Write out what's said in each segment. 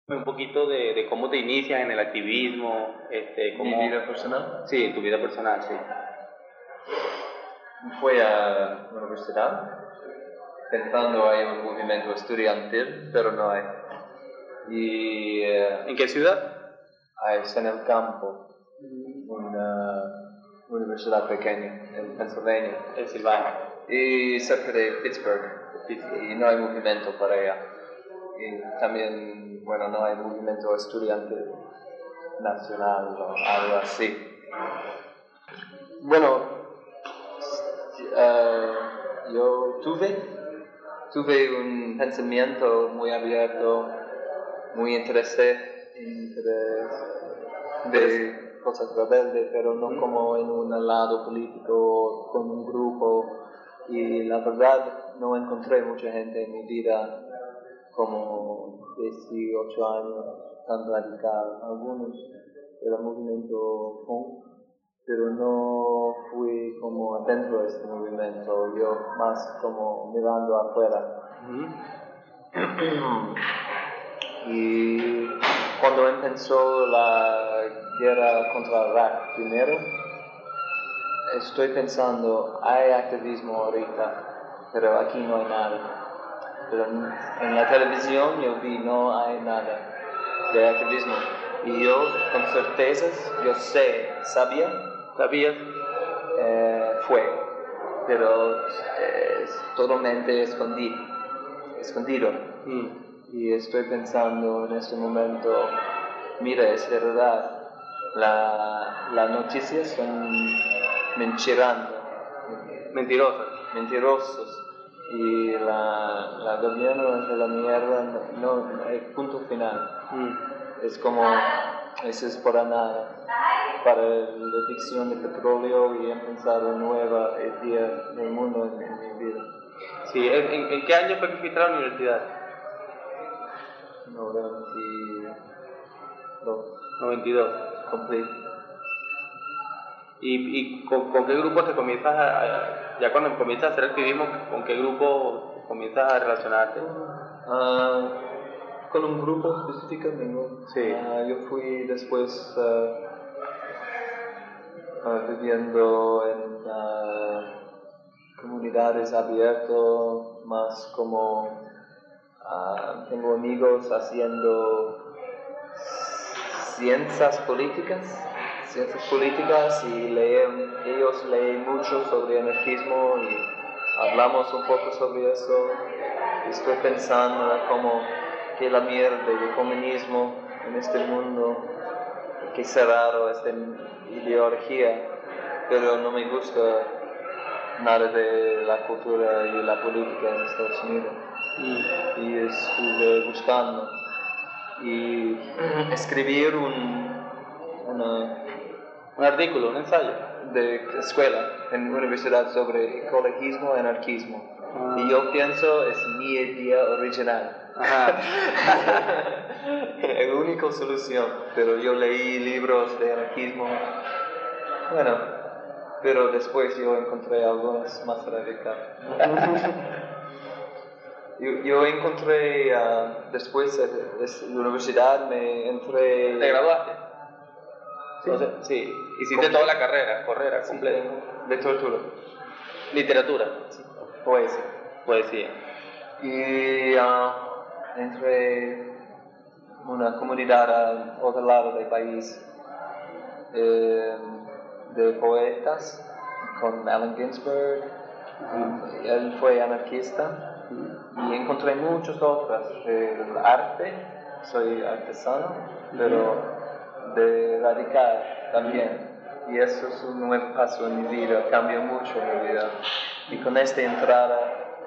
Un poquito de cómo te inicias en el activismo, cómo... ¿Mi vida personal? Sí, en tu vida personal, sí. Fui a la universidad pensando hay un movimiento estudiantil, pero no hay. Y ¿En qué ciudad? es en el campo, una universidad pequeña en Pennsylvania. Pensilvania. Y cerca de Pittsburgh. Y no hay movimiento para allá. Y también, bueno, no hay movimiento estudiantil nacional o algo así. Bueno, yo tuve un pensamiento muy abierto, muy interés de cosas rebeldes, pero no como en un lado político, con un grupo. Y la verdad no encontré mucha gente en mi vida como 18 años tan radical. Algunos del movimiento punk, pero no fui como adentro de este movimiento, yo más como mirando afuera. Y cuando empezó la guerra contra Irak primero, estoy pensando, hay activismo ahorita, pero aquí no hay nada. Pero en la televisión yo vi, no hay nada de activismo. Y yo, con certezas, sabías, fue, pero es totalmente escondido. Y estoy pensando en este momento, mira, es verdad, las noticias son mentirosos. Y la gobierno es de la mierda, no, el punto final. Es como, eso es para nada, para la adicción de petróleo y empezar una nueva idea del mundo en mi vida. Sí, ¿en qué año fue que fuiste a la universidad? 92. Cumplí. ¿Y con qué grupo te comienzas ya cuando comienzas a hacer activismo, con qué grupo comienzas a relacionarte? Con un grupo específico, sí. Yo fui después viviendo en comunidades abiertas, más como tengo amigos haciendo ciencias políticas y ellos leen mucho sobre anarquismo y hablamos un poco sobre eso. Estoy pensando como que la mierda del comunismo en este mundo, que cerrado esta ideología, pero no me gusta nada de la cultura y la política en Estados Unidos. Y estuve buscando y escribir un artículo, un ensayo de escuela en universidad sobre ecologismo y anarquismo. Y yo pienso es mi idea original. La única solución, pero yo leí libros de anarquismo, bueno, pero después yo encontré algunos más radicales. Yo encontré, después de la universidad me entré... ¿Te graduaste? Sí. O sea, sí. Hiciste toda la carrera completa. Literatura. Literatura. Sí. Poesía. Y entré una comunidad al otro lado del país de poetas con Allen Ginsberg. Él fue anarquista. Y encontré muchas otras, el arte, soy artesano, pero de radical también. Y eso es un nuevo paso en mi vida, cambió mucho mi vida. Y con esta entrada,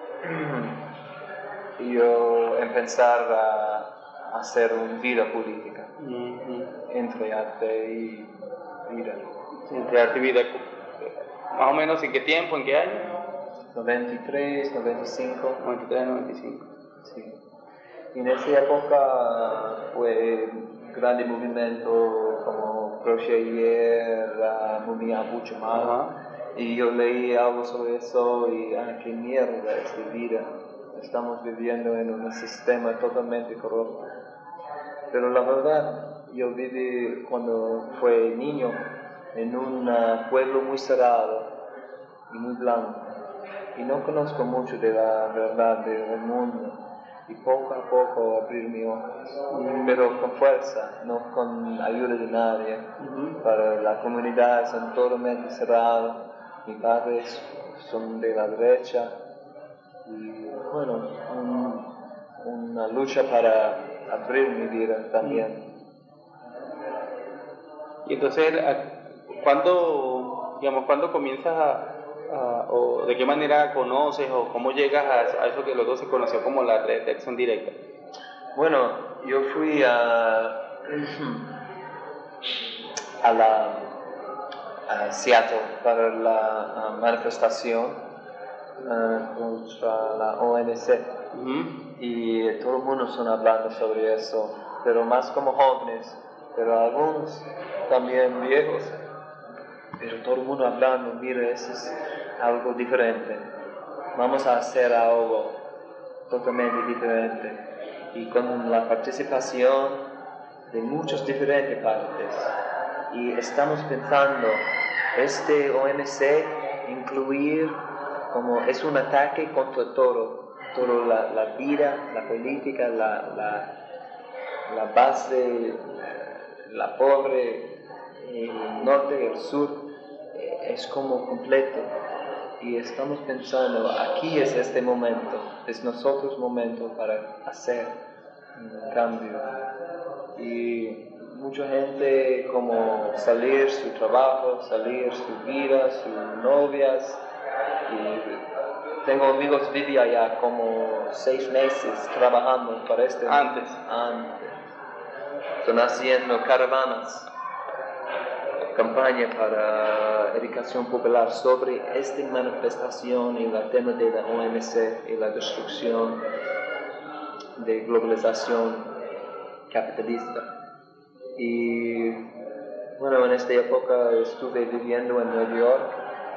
yo empezar a hacer una vida política, entre arte y vida. Entre arte y vida, más o menos, ¿en qué tiempo, en qué año? 93, 95. 93, 95. Sí. Y en esa época fue un gran movimiento como Crochet, Mumia Buchman. Y yo leí algo sobre eso y qué mierda es de vida. Estamos viviendo en un sistema totalmente corrupto. Pero la verdad, yo viví cuando fue niño en un pueblo muy cerrado y muy blanco. Y no conozco mucho de la verdad del mundo. Y poco a poco abrir mis ojos, pero con fuerza, no con ayuda de nadie. Para la comunidad son totalmente cerrados, mis padres son de la derecha, y bueno, una lucha para abrir mi vida también. Y entonces, ¿cuándo comienzas o de qué manera conoces o cómo llegas a eso que luego se conoció como la red de acción directa? Bueno, yo fui a Seattle para la manifestación contra la OMC. Y todo el mundo está hablando sobre eso, pero más como jóvenes, pero algunos también viejos. Pero todo el mundo hablando, mira, eso es algo diferente. Vamos a hacer algo totalmente diferente. Y con la participación de muchas diferentes partes. Y estamos pensando, este OMC incluir como es un ataque contra todo la vida, la política, la base, la pobre, el norte y el sur, es como completo. Y estamos pensando, aquí es este momento, es nosotros momento para hacer un cambio. Y mucha gente como salir su trabajo, salir su vida, sus novias. Y tengo amigos que viven allá como 6 meses trabajando para este. Antes. Están haciendo caravanas, campaña para educación popular sobre esta manifestación y el tema de la OMC y la destrucción de globalización capitalista. Y bueno, en esta época estuve viviendo en Nueva York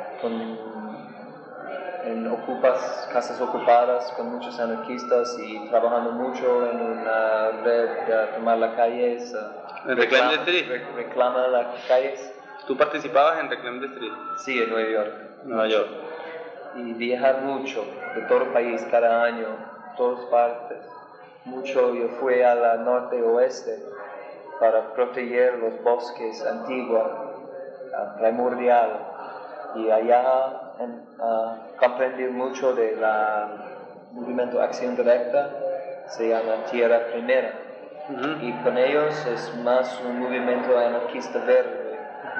en casas ocupadas con muchos anarquistas y trabajando mucho en una red de tomar las calles. ¿Reclaim the Street? Reclama las calles. ¿Tú participabas en Reclaim the Street? Sí, en Nueva York. Nueva York. Y viajar mucho de todo el país cada año, todas partes. Mucho yo fui a la norte oeste para proteger los bosques antiguos, primordial. Y allá comprendí mucho del movimiento Acción Directa, se llama Tierra Primera. Y con ellos es más un movimiento anarquista verde,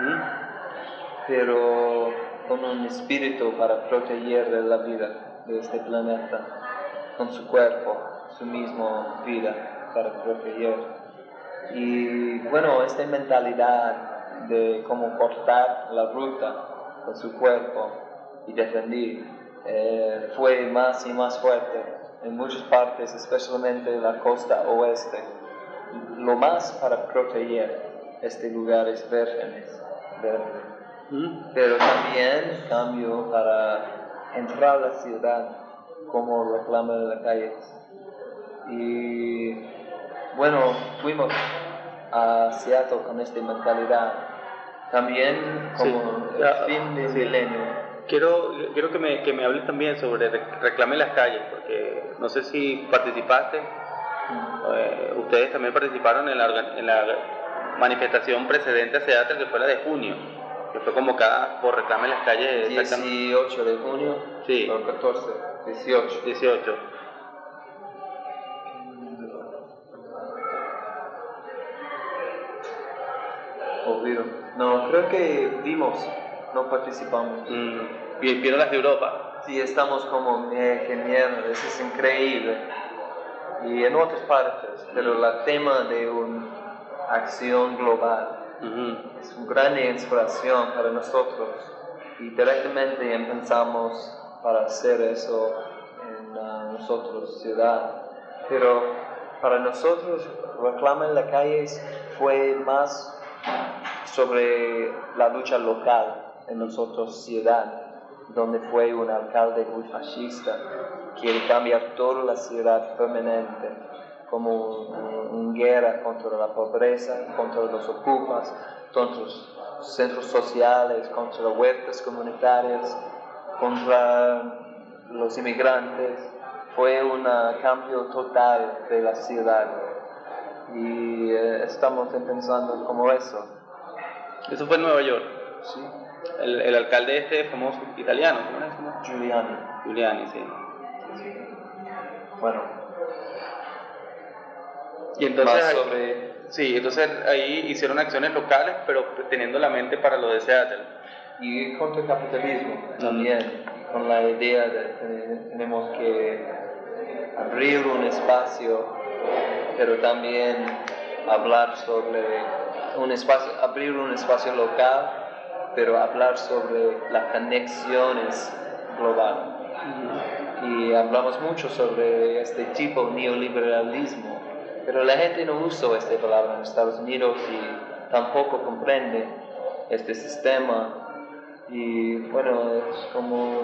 pero con un espíritu para proteger la vida de este planeta, con su cuerpo, su misma vida para proteger. Y bueno, esta mentalidad de cómo cortar la ruta con su cuerpo y defender fue más y más fuerte en muchas partes, especialmente en la costa oeste. Lo más para proteger estos lugares vírgenes, pero también cambio para entrar a la ciudad como reclama en las calles. Y bueno, fuimos a Seattle con esta mentalidad. También como el fin del milenio. Quiero que me hables también sobre Reclame las calles, porque no sé si participaste, ustedes también participaron en la manifestación precedente a Seattle, que fue la de junio, que fue convocada por Reclame las calles. 18 de junio, sí. O 14, 18. Olvido. No, creo que vimos, no participamos. ¿Vieron las de Europa? Sí, estamos como, qué mierda, eso es increíble. Y en otras partes, pero el tema de una acción global es una gran inspiración para nosotros. Y directamente empezamos para hacer eso en nosotros, ciudad. Pero para nosotros, Reclama en las calles fue más sobre la lucha local en nosotros, ciudad, donde fue un alcalde muy fascista, quiere cambiar toda la ciudad permanente como una guerra contra la pobreza, contra los ocupas, contra los centros sociales, contra las huertas comunitarias, contra los inmigrantes. Fue un cambio total de la ciudad y estamos pensando como eso. Eso fue en Nueva York. Sí. El alcalde este famoso italiano, ¿cómo es? Giuliani. Giuliani, sí. Bueno. Y entonces, más sobre... Sí, entonces ahí hicieron acciones locales, pero teniendo la mente para lo de Seattle. Y contra el capitalismo también, con la idea de que tenemos que abrir un espacio, pero también hablar sobre un espacio, abrir un espacio local, pero hablar sobre las conexiones globales. Y hablamos mucho sobre este tipo de neoliberalismo, pero la gente no usa esta palabra en Estados Unidos y tampoco comprende este sistema. Y bueno, es como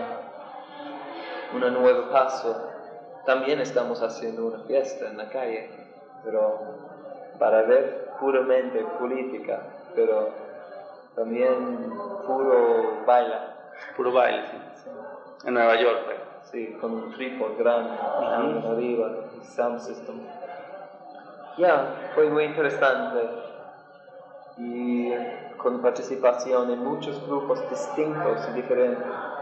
un nuevo paso. También estamos haciendo una fiesta en la calle, pero para ver puramente política, pero también puro baile. Puro baile, sí. En Nueva York, pues. Sí, con un trípode grande arriba, y sound system. Ya, fue muy interesante y con participación en muchos grupos distintos y diferentes.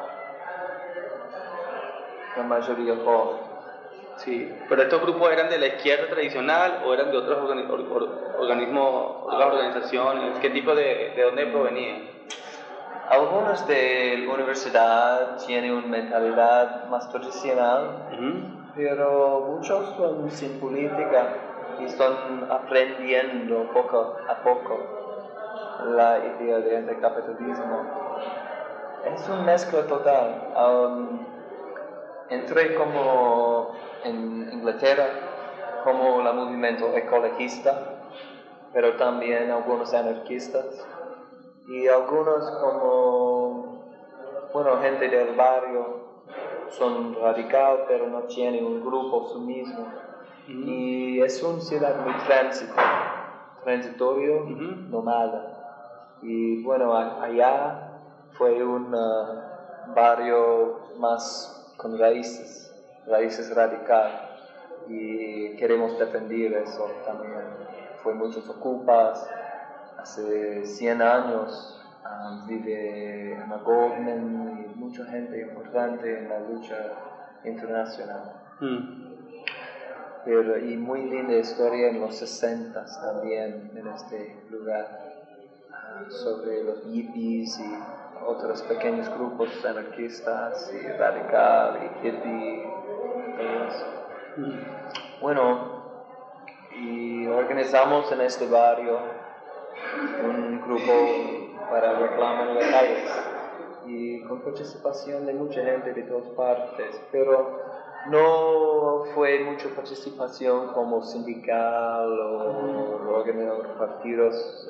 La mayoría jóvenes. Sí, pero estos grupos eran de la izquierda tradicional o eran de otros organismos, otras organizaciones. ¿Qué tipo de dónde provenían? Algunos de la universidad tienen una mentalidad más tradicional, pero muchos son sin política y están aprendiendo poco a poco la idea de anticapitalismo. Es una mezcla total. Entré como en Inglaterra como el movimiento ecologista, pero también algunos anarquistas y algunos como, bueno, gente del barrio, son radical pero no tienen un grupo su mismo. Y es una ciudad muy transitorio, nómada. Y bueno, allá fue un barrio más con raíces radicales y queremos defender eso también. Fue muchos ocupas, hace 100 años vive Emma Goldman y mucha gente importante en la lucha internacional. Pero, y muy linda historia en los 60 también en este lugar, sobre los hippies y otros pequeños grupos anarquistas y radical y hippie. Bueno, y organizamos en este barrio un grupo para reclamar en las calles y con participación de mucha gente de todas partes, pero no fue mucha participación como sindical o partidos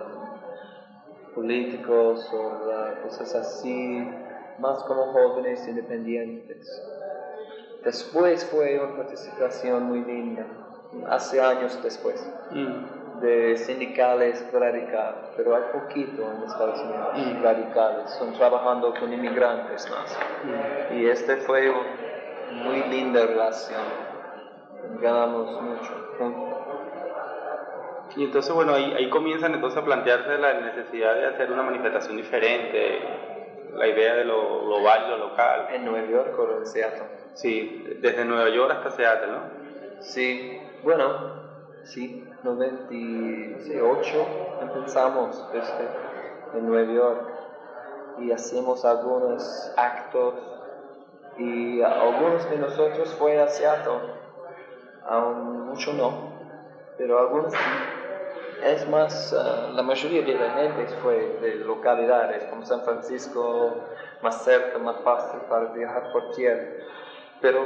políticos o cosas así, más como jóvenes independientes. Después fue una participación muy linda, hace años después, de sindicales radicales, pero hay poquito en Estados Unidos radicales, son trabajando con inmigrantes más. Y este fue una muy linda relación, ganamos mucho juntos. Y entonces, bueno, ahí comienzan entonces a plantearse la necesidad de hacer una manifestación diferente, la idea de lo global y lo local. ¿En Nueva York o en Seattle? Sí, desde Nueva York hasta Seattle, ¿no? Sí, bueno, sí, 98 empezamos en Nueva York y hacemos algunos actos y algunos de nosotros fue a Seattle, aún mucho no, pero algunos sí. Es más, la mayoría de la gente fue de localidades como San Francisco, más cerca, más fácil para viajar por tierra. Pero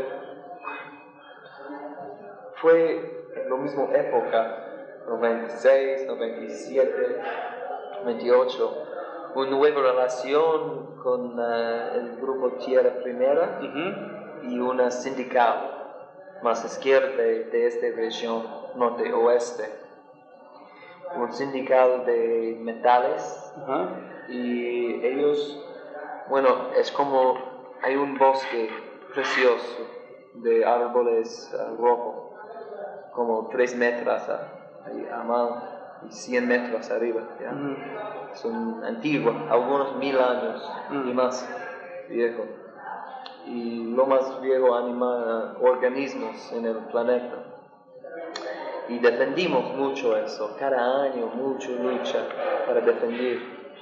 fue en la misma época, 96, 97, 98, una nueva relación con el grupo Tierra Primera y una sindical. más izquierda de esta región norte-oeste. Un sindical de metales. Ajá. Y ellos, bueno, es como hay un bosque precioso de árboles rojos, como 3 metros a mano y 100 metros arriba, ¿ya? Son antiguos, algunos 1000 años y más viejos. Y lo más viejo organismos en el planeta. Y defendimos mucho eso, cada año mucha lucha para defender.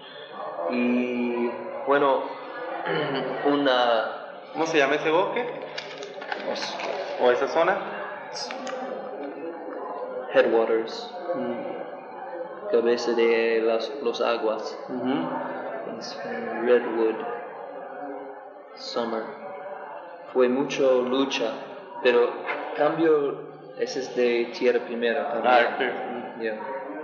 Y bueno, ¿Cómo se llama ese bosque? ¿O esa zona? Headwaters, cabeza de los aguas. Es Redwood Summer. Fue mucha lucha, pero cambio ese es de tierra primera también. Yeah.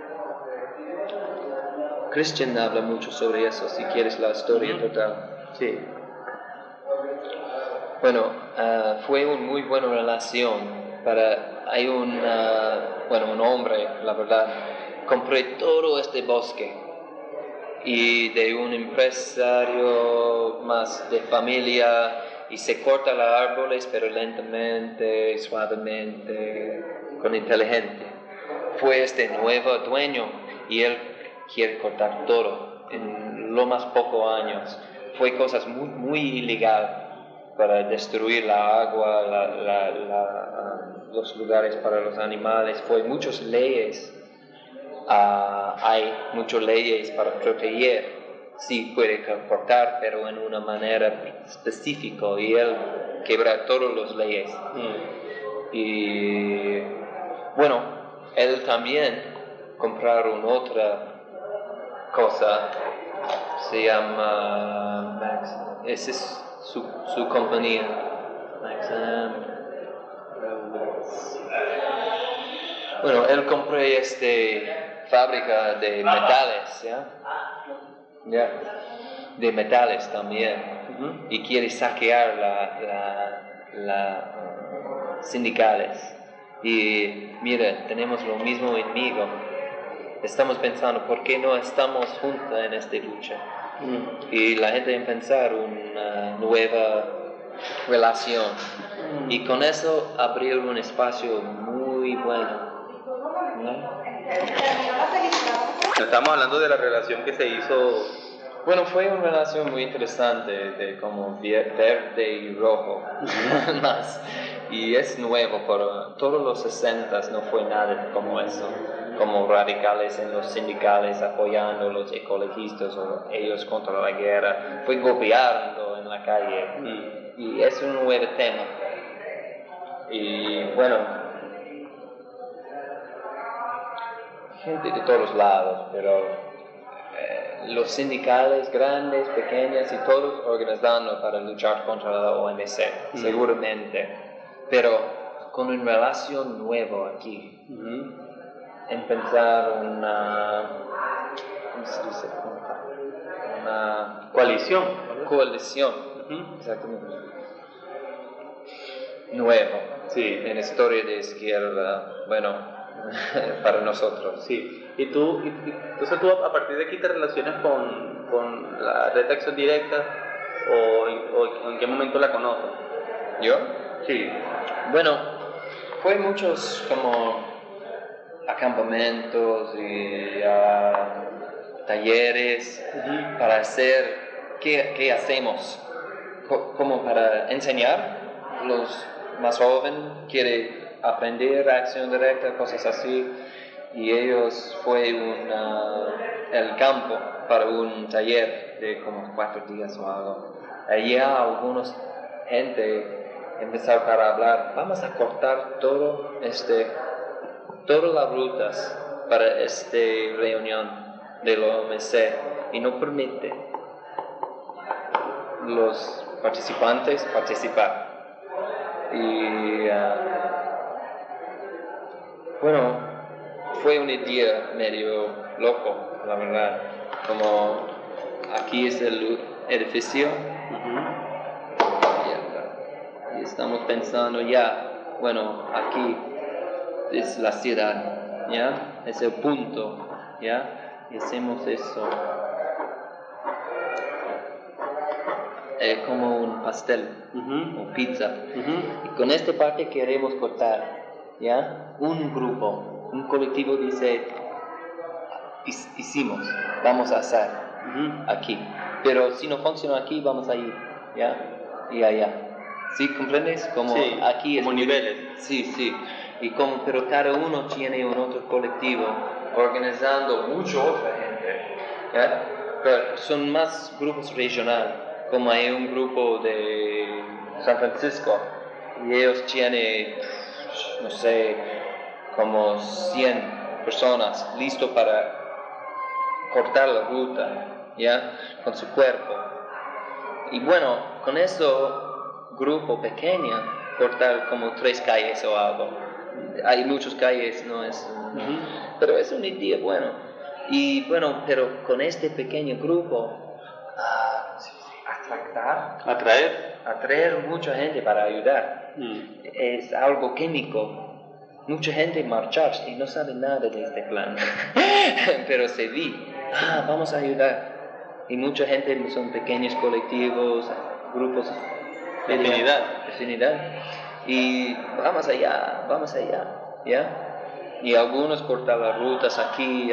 Christian habla mucho sobre eso, si quieres la historia total. Sí. Bueno, fue una muy buena relación. Hay un hombre, la verdad, compré todo este bosque y de un empresario más de familia y se corta los árboles pero lentamente, suavemente, con inteligencia. Fue este nuevo dueño y él quiere cortar todo en lo más pocos años. Fue cosas muy, muy ilegal para destruir la agua, los lugares para los animales. Fue muchas leyes. Hay muchas leyes para proteger. Sí, puede cortar, pero en una manera específica. Y él quebra todas las leyes. Y bueno, él también compraron otra cosa. Se llama Max. Esa es su compañía. Maxam. Bueno, él compró esta fábrica de metales, ¿ya? De metales también. Y quiere saquear la sindicales. Y mira, tenemos lo mismo enemigo. Estamos pensando, ¿por qué no estamos juntos en esta lucha? Y la gente en pensar una nueva relación. Y con eso abrir un espacio muy bueno. ¿No? Estamos hablando de la relación que se hizo. Bueno, fue una relación muy interesante de como verde y rojo más. Y es nuevo, por todos los 60 no fue nada como eso. Como radicales en los sindicales apoyando a los ecologistas o ellos contra la guerra. Fue golpeando en la calle. Y es un nuevo tema. Y bueno, gente de todos lados, pero los sindicales grandes, pequeñas y todos organizando para luchar contra la OMC, seguramente, pero con una relación nueva aquí, en pensar ¿cómo se dice? Una Coalición. Exactamente, nuevo, Sí. en la historia de izquierda, bueno, para nosotros. Sí. Entonces tú a partir de aquí te relacionas con la red de acción directa o en qué momento la conoces? ¿Yo? Sí. Bueno, fue muchos como acampamentos y talleres para hacer qué hacemos, como para enseñar los más jóvenes quiere aprender acción directa, cosas así. Y ellos fue el campo para un taller de como 4 días o algo. Allá algunos gente empezaron a hablar, vamos a cortar todas las rutas para esta reunión de la OMC y no permite los participantes participar. Y bueno, fue un día medio loco, la verdad. Como aquí es el edificio y estamos pensando ya bueno, aquí es la ciudad, ¿ya? Es el punto, ¿ya? Y hacemos eso. Como un pastel o pizza. Y con esta parte queremos cortar, ¿ya? Un grupo, un colectivo dice, hicimos, vamos a hacer aquí. Pero si no funciona aquí, vamos a ir, ¿ya? Y allá. ¿Sí? ¿Comprendes? Como sí, aquí como es niveles. Sí. Pero cada uno tiene un otro colectivo organizando mucha otra gente, ¿ya? Pero son más grupos regionales, como hay un grupo de San Francisco y ellos tienen, no sé, como 100 personas listos para cortar la ruta, ¿ya? Con su cuerpo. Y bueno, con eso grupo pequeño, cortar como 3 calles o algo. Hay muchas calles, no es, pero es un día bueno. Y bueno, pero con este pequeño grupo, atraer mucha gente para ayudar. Es algo químico. Mucha gente marchar y no sabe nada de este plan, pero se vi, vamos a ayudar. Y mucha gente son pequeños colectivos, grupos de afinidad. Y vamos allá, ¿ya? Y algunos cortan las rutas aquí,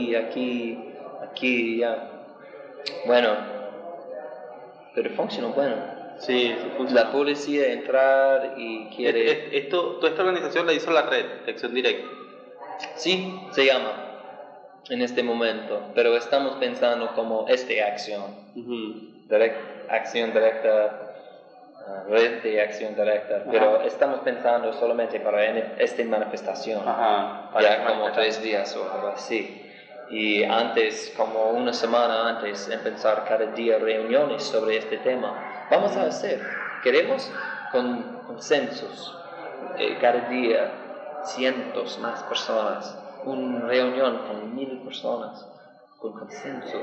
ya. Bueno, pero funcionó bueno. Sí, funciona. La policía entrar y quiere... Toda esta organización la hizo la red de Acción Directa. Sí, se llama en este momento, pero estamos pensando como acción. Acción directa, red de acción directa, pero estamos pensando solamente para esta manifestación, ya como 3 días o algo así. Y antes, como una semana antes, empezar cada día reuniones sobre este tema. Vamos a hacer, queremos con consensos, cada día cientos más personas, una reunión con 1000 personas, con consensos.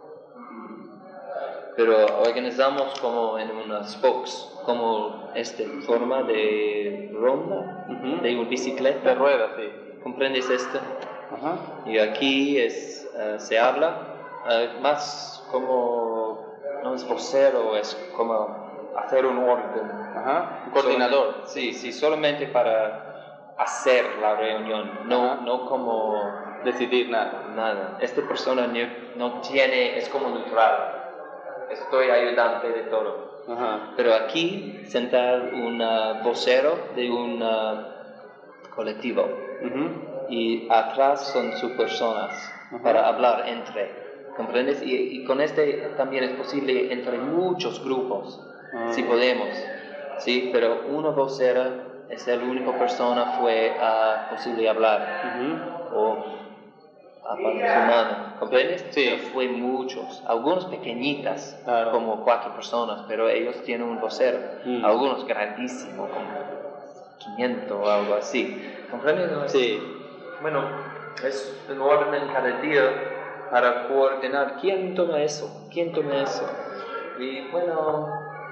Pero organizamos como en unas spokes, como esta forma de ronda, de una bicicleta. De ruedas, sí. ¿Comprendes esto? Y aquí se habla más como, no es vocero, es como hacer un orden. Un coordinador. Sí, solamente para hacer la reunión, no como decidir nada. Esta persona no tiene, es como neutral. Estoy ayudante de todo. Pero aquí sentar un vocero de un colectivo y atrás son sus personas para hablar entre, ¿comprendes? Y con este también es posible entre muchos grupos, si podemos, ¿sí? Pero una vocera es la única persona fue posible hablar o su mano, ¿comprendes? Sí. Pero fue muchos, algunos pequeñitas, como 4 personas, pero ellos tienen un vocero, algunos grandísimos, como 500 o algo así, ¿comprendes? Sí. Bueno, es un orden cada día para coordinar quién toma eso, y bueno,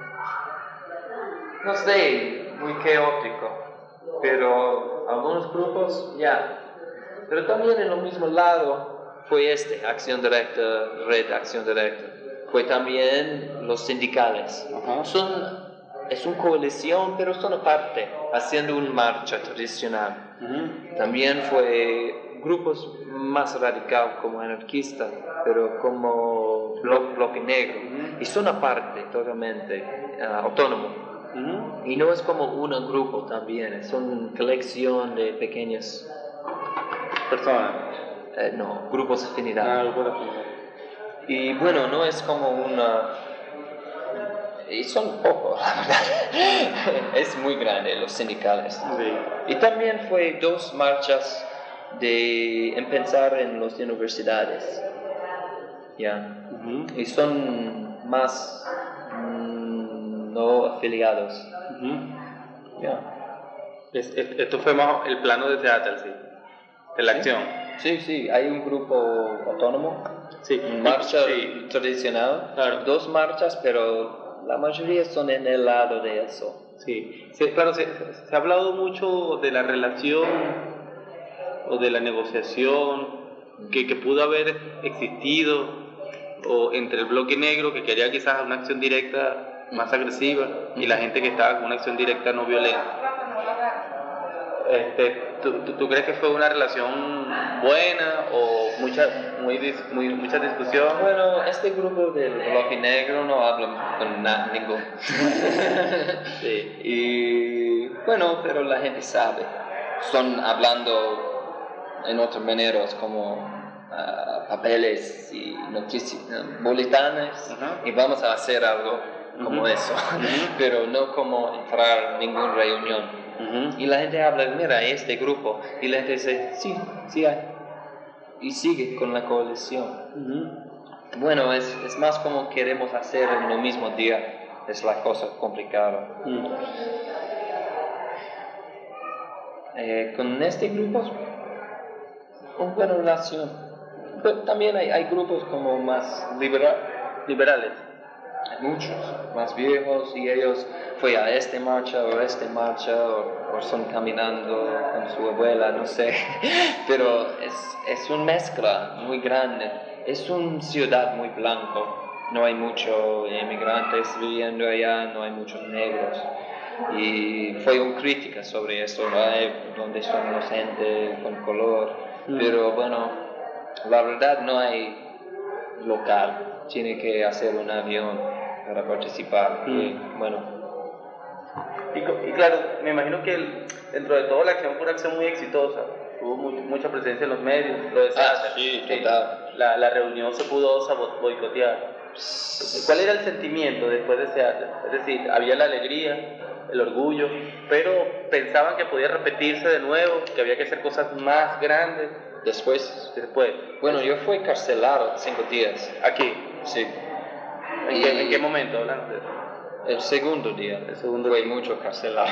no sé, muy caótico, pero algunos grupos pero también en el mismo lado fue Acción Directa, Red Acción Directa. Fue también los sindicales. Es una coalición, pero son aparte, haciendo una marcha tradicional. También fue grupos más radicales como anarquistas, pero como bloque negro. Y son aparte, totalmente autónomos. Y no es como un grupo también, es una colección de pequeñas personas. No, grupos de afinidad. Y bueno, no es como y son pocos, la verdad. Es muy grande los sindicales. Sí. Y también fue 2 marchas de empezar en las universidades. Y son más no afiliados. Esto fue más el plano de Seattle, sí. De la acción. Sí, hay un grupo autónomo, marcha tradicional, 2 marchas, pero la mayoría son en el lado de eso, Sí, sí, claro, se ha hablado mucho de la relación o de la negociación que pudo haber existido o entre el bloque negro que quería quizás una acción directa más agresiva y la gente que estaba con una acción directa no violenta. ¿Tú crees que fue una relación buena o mucha discusión? Bueno, este grupo del bloque negro no habla con ninguno. Sí. Y bueno, pero la gente sabe. Están hablando en otras maneras como papeles y noticias, boletines, y vamos a hacer algo como eso, pero no como entrar en ninguna reunión. Y la gente habla, mira, este grupo, y la gente dice, sí hay, y sigue con la coalición. Bueno, es más como queremos hacer en el mismo día, es la cosa complicada. Con este grupo, una buena relación, pero también hay grupos como más liberales. Hay muchos más viejos y ellos fue a esta marcha o son caminando con su abuela, no sé, pero es una mezcla muy grande. Es una ciudad muy blanco, no hay muchos inmigrantes viviendo allá, no hay muchos negros. Y fue una crítica sobre eso, donde son los gente con color, pero bueno, la verdad no hay local, tiene que hacer un avión para participar. Bueno. Y claro, me imagino que dentro de todo la acción fue una acción muy exitosa, tuvo mucha presencia en los medios, lo de Seattle. Sí, total. La reunión se pudo boicotear. ¿Cuál era el sentimiento después de Seattle? Es decir, había la alegría, el orgullo, pero pensaban que podía repetirse de nuevo, que había que hacer cosas más grandes. Después. Bueno, yo fui carcelado 5 días. ¿Aquí? Sí. ¿En qué momento hablan de eso? El segundo día. Fue mucho carcelado.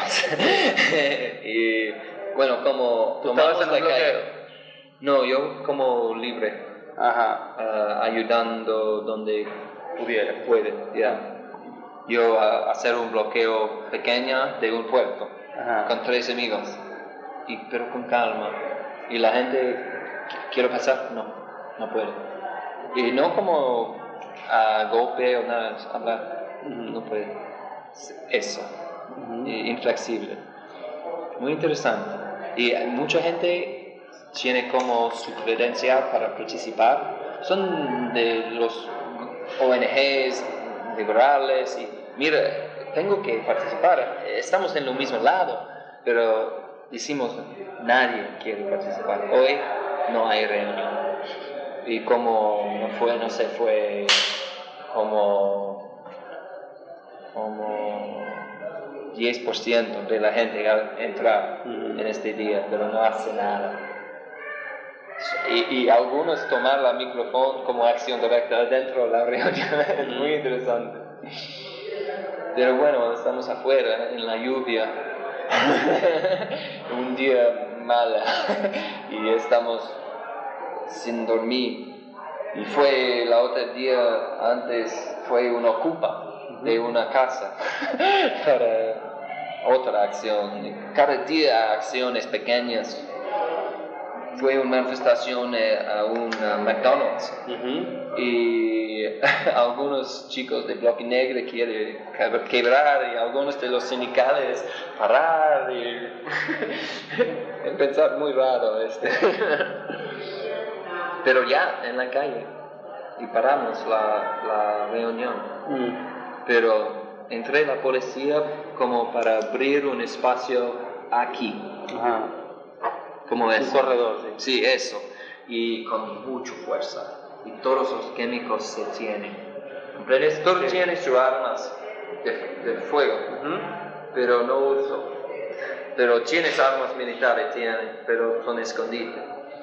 Y bueno, como ¿Tú estabas en un bloqueo? No, yo como libre. Ayudando donde puede. Yo hacer un bloqueo pequeño de un puerto con 3 amigos, pero con calma. Y la gente, ¿quiero pasar? No puede. Y no como a golpe o nada, hablar, no puede. Eso, inflexible. Muy interesante. Y mucha gente tiene como su credencial para participar. Son de los ONGs liberales y mira, tengo que participar. Estamos en lo mismo lado, pero decimos, nadie quiere participar. Hoy no hay reunión. Y como no fue, no sé, fue como 10% de la gente a entrar en este día, pero no hace nada. Y algunos tomar el micrófono como acción directa dentro de la reunión. Es muy interesante. Pero bueno, estamos afuera en la lluvia, un día malo, y estamos sin dormir. Y fue la otra día antes, fue una ocupa de una casa para otra acción. Cada día acciones pequeñas. Fue una manifestación a un McDonald's y algunos chicos de Bloque Negro quieren quebrar y algunos de los sindicales parar y pensar muy raro pero ya en la calle y paramos la reunión pero entré la policía como para abrir un espacio aquí. Como es. Un corredor, sí. Sí, eso. Y con mucha fuerza. Y todos los químicos se tienen. Todos tienen sus armas de fuego. Pero no uso. Pero tienes armas militares, pero son escondidas.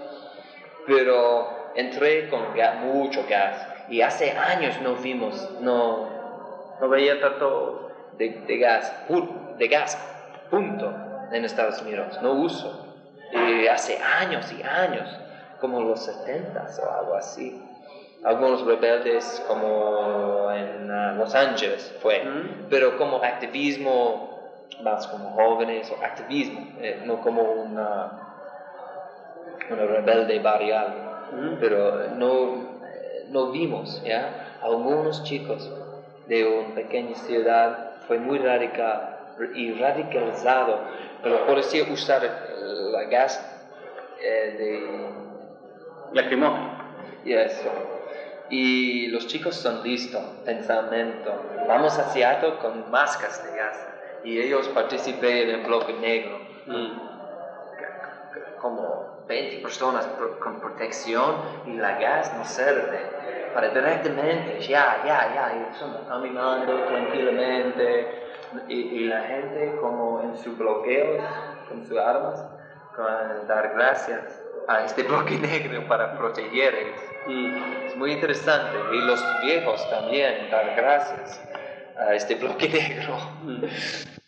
Pero entré con mucho gas. Y hace años no vimos, no veía tanto de gas, punto, en Estados Unidos. No uso. Y hace años y años, como los 70s o algo así. Algunos rebeldes como en Los Ángeles fue, pero como activismo más como jóvenes o activismo, no como una rebelde barrial, pero no vimos, ¿ya? Algunos chicos de una pequeña ciudad fue muy radical y radicalizado, pero por así usar la gas de lacrimógeno. yes. Y los chicos son listos, pensamiento, vamos a Seattle con máscaras de gas, y ellos participan en el bloque negro, como 20 personas con protección, y la gas no sirve para directamente, ya, y están caminando tranquilamente, y la gente como en sus bloqueos, con sus armas, con dar gracias a este bloque negro para protegerlos. Es muy interesante, y los viejos también dar gracias a este bloque negro.